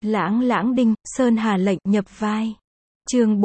Lãng lãng đinh, Sơn Hà lệnh nhập vai. Chương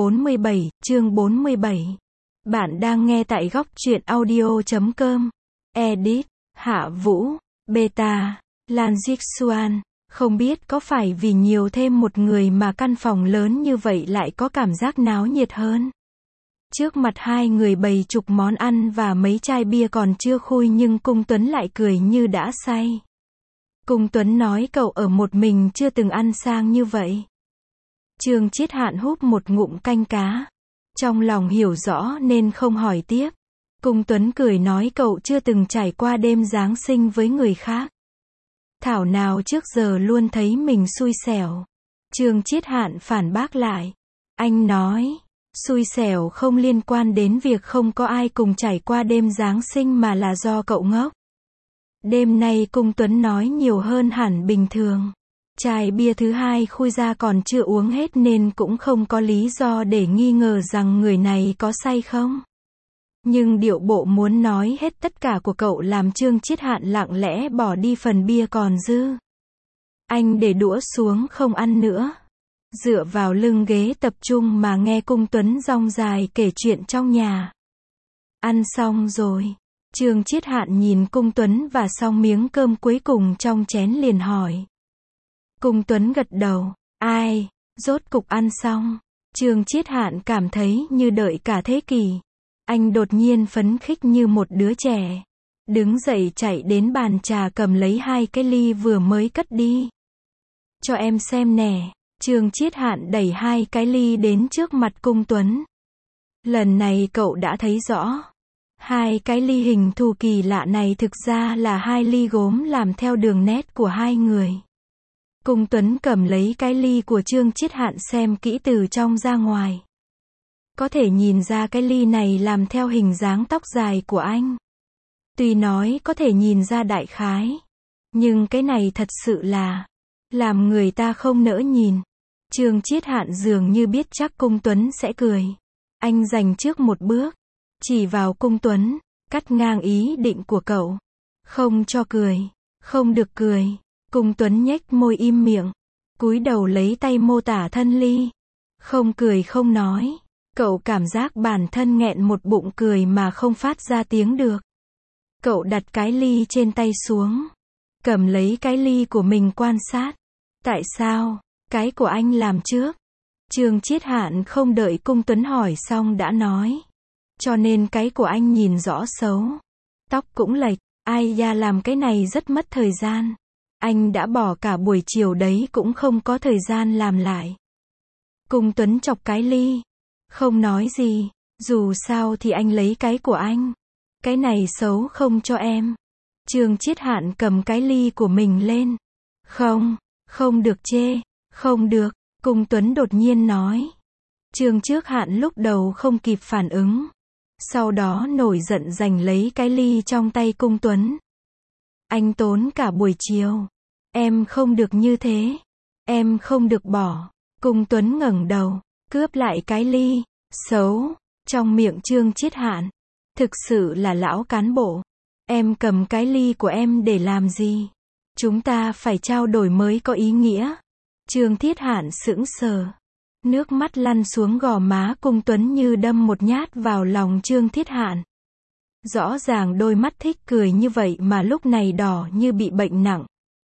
47. Bạn đang nghe tại góc truyện audio.com. Edit, Hạ Vũ, Beta, Lan Jixuan. Không biết có phải vì nhiều thêm một người mà căn phòng lớn như vậy lại có cảm giác náo nhiệt hơn. Trước mặt hai người bày chục món ăn và mấy chai bia còn chưa khui nhưng Cung Tuấn lại cười như đã say. Cung Tuấn nói cậu ở một mình chưa từng ăn sang như vậy. Trương Chiết Hạn húp một ngụm canh cá. Trong lòng hiểu rõ nên không hỏi tiếp. Cung Tuấn cười nói cậu chưa từng trải qua đêm Giáng sinh với người khác. Thảo nào trước giờ luôn thấy mình xui xẻo. Trương Chiết Hạn phản bác lại. Anh nói, xui xẻo không liên quan đến việc không có ai cùng trải qua đêm Giáng sinh mà là do cậu ngốc. Đêm nay Cung Tuấn nói nhiều hơn hẳn bình thường. Chai bia thứ hai khui ra còn chưa uống hết nên cũng không có lý do để nghi ngờ rằng người này có say không. Nhưng điệu bộ muốn nói hết tất cả của cậu làm Trương Chiết Hạn lặng lẽ bỏ đi phần bia còn dư. Anh để đũa xuống không ăn nữa. Dựa vào lưng ghế tập trung mà nghe Cung Tuấn dong dài kể chuyện trong nhà. Ăn xong rồi. Trương Chiết Hạn nhìn Cung Tuấn và xong miếng cơm cuối cùng trong chén liền hỏi. Cung Tuấn gật đầu. Ai, rốt cục ăn xong. Trương Chiết Hạn cảm thấy như đợi cả thế kỷ. Anh đột nhiên phấn khích như một đứa trẻ. Đứng dậy chạy đến bàn trà cầm lấy hai cái ly vừa mới cất đi. Cho em xem nè. Trương Chiết Hạn đẩy hai cái ly đến trước mặt Cung Tuấn. Lần này cậu đã thấy rõ. Hai cái ly hình thù kỳ lạ này thực ra là hai ly gốm làm theo đường nét của hai người. Cung Tuấn cầm lấy cái ly của Trương Chiết Hạn xem kỹ từ trong ra ngoài. Có thể nhìn ra cái ly này làm theo hình dáng tóc dài của anh. Tuy nói có thể nhìn ra đại khái. Nhưng cái này thật sự là làm người ta không nỡ nhìn. Trương Chiết Hạn dường như biết chắc Cung Tuấn sẽ cười. Anh giành trước một bước. Chỉ vào Cung Tuấn. Cắt ngang ý định của cậu. Không cho cười. Không được cười. Cung Tuấn nhếch môi im miệng. Cúi đầu lấy tay mô tả thân ly. Không cười không nói. Cậu cảm giác bản thân nghẹn một bụng cười mà không phát ra tiếng được. Cậu đặt cái ly trên tay xuống. Cầm lấy cái ly của mình quan sát. Tại sao? Cái của anh làm trước. Trương Chiết Hạn không đợi Cung Tuấn hỏi xong đã nói. Cho nên cái của anh nhìn rõ xấu. Tóc cũng lệch. Ai da làm cái này rất mất thời gian. Anh đã bỏ cả buổi chiều đấy cũng không có thời gian làm lại. Cung Tuấn chọc cái ly. Không nói gì. Dù sao thì anh lấy cái của anh. Cái này xấu không cho em. Trương Chiết Hạn cầm cái ly của mình lên. Không được chê. Không được. Cung Tuấn đột nhiên nói. Trương Chiết Hạn lúc đầu không kịp phản ứng. Sau đó nổi giận giành lấy cái ly trong tay Cung Tuấn. Anh tốn cả buổi chiều. Em không được như thế. Em không được bỏ. Cung Tuấn ngẩng đầu. Cướp lại cái ly. Xấu. Trong miệng Trương Chiết Hạn. Thực sự là lão cán bộ. Em cầm cái ly của em để làm gì? Chúng ta phải trao đổi mới có ý nghĩa. Trương Chiết Hạn sững sờ. Nước mắt lăn xuống gò má Cung Tuấn như đâm một nhát vào lòng Trương Chiết Hạn. Rõ ràng đôi mắt thích cười như vậy mà lúc này đỏ như bị bệnh nặng.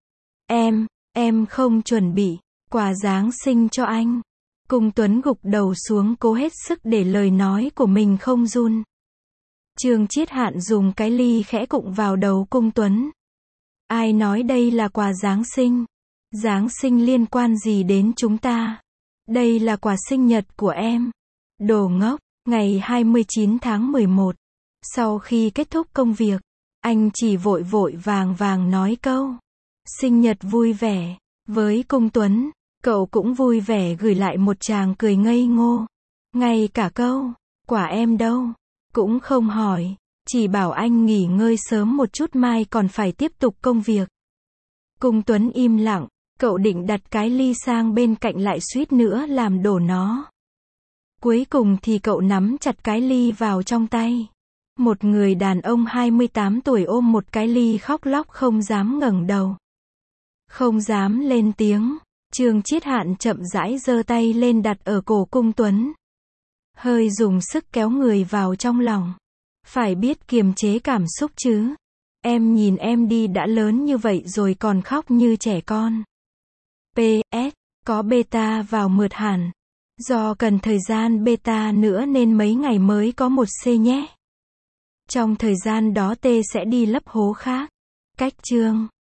Em không chuẩn bị quà Giáng sinh cho anh. Cung Tuấn gục đầu xuống cố hết sức để lời nói của mình không run. Trương Chiết Hạn dùng cái ly khẽ cụng vào đầu Cung Tuấn. Ai nói đây là quà Giáng sinh? Giáng sinh liên quan gì đến chúng ta? Đây là quà sinh nhật của em. Đồ ngốc. Ngày 29 tháng 11. Sau khi kết thúc công việc, anh chỉ vội vàng nói câu sinh nhật vui vẻ. Với Cung Tuấn, cậu cũng vui vẻ gửi lại một tràng cười ngây ngô. Ngay cả câu quả em đâu cũng không hỏi, chỉ bảo anh nghỉ ngơi sớm một chút mai còn phải tiếp tục công việc. Cung Tuấn im lặng, cậu định đặt cái ly sang bên cạnh lại suýt nữa làm đổ nó. Cuối cùng thì cậu nắm chặt cái ly vào trong tay. Một người đàn ông 28 tuổi ôm một cái ly khóc lóc không dám ngẩng đầu. Không dám lên tiếng. Trương Chiết Hạn chậm rãi giơ tay lên đặt ở cổ Cung Tuấn. Hơi dùng sức kéo người vào trong lòng. Phải biết kiềm chế cảm xúc chứ. Em nhìn em đi đã lớn như vậy rồi còn khóc như trẻ con. PS, có beta vào mượt hẳn. Do cần thời gian beta nữa nên mấy ngày mới có một C nhé. Trong thời gian đó T sẽ đi lấp hố khác. Cách chương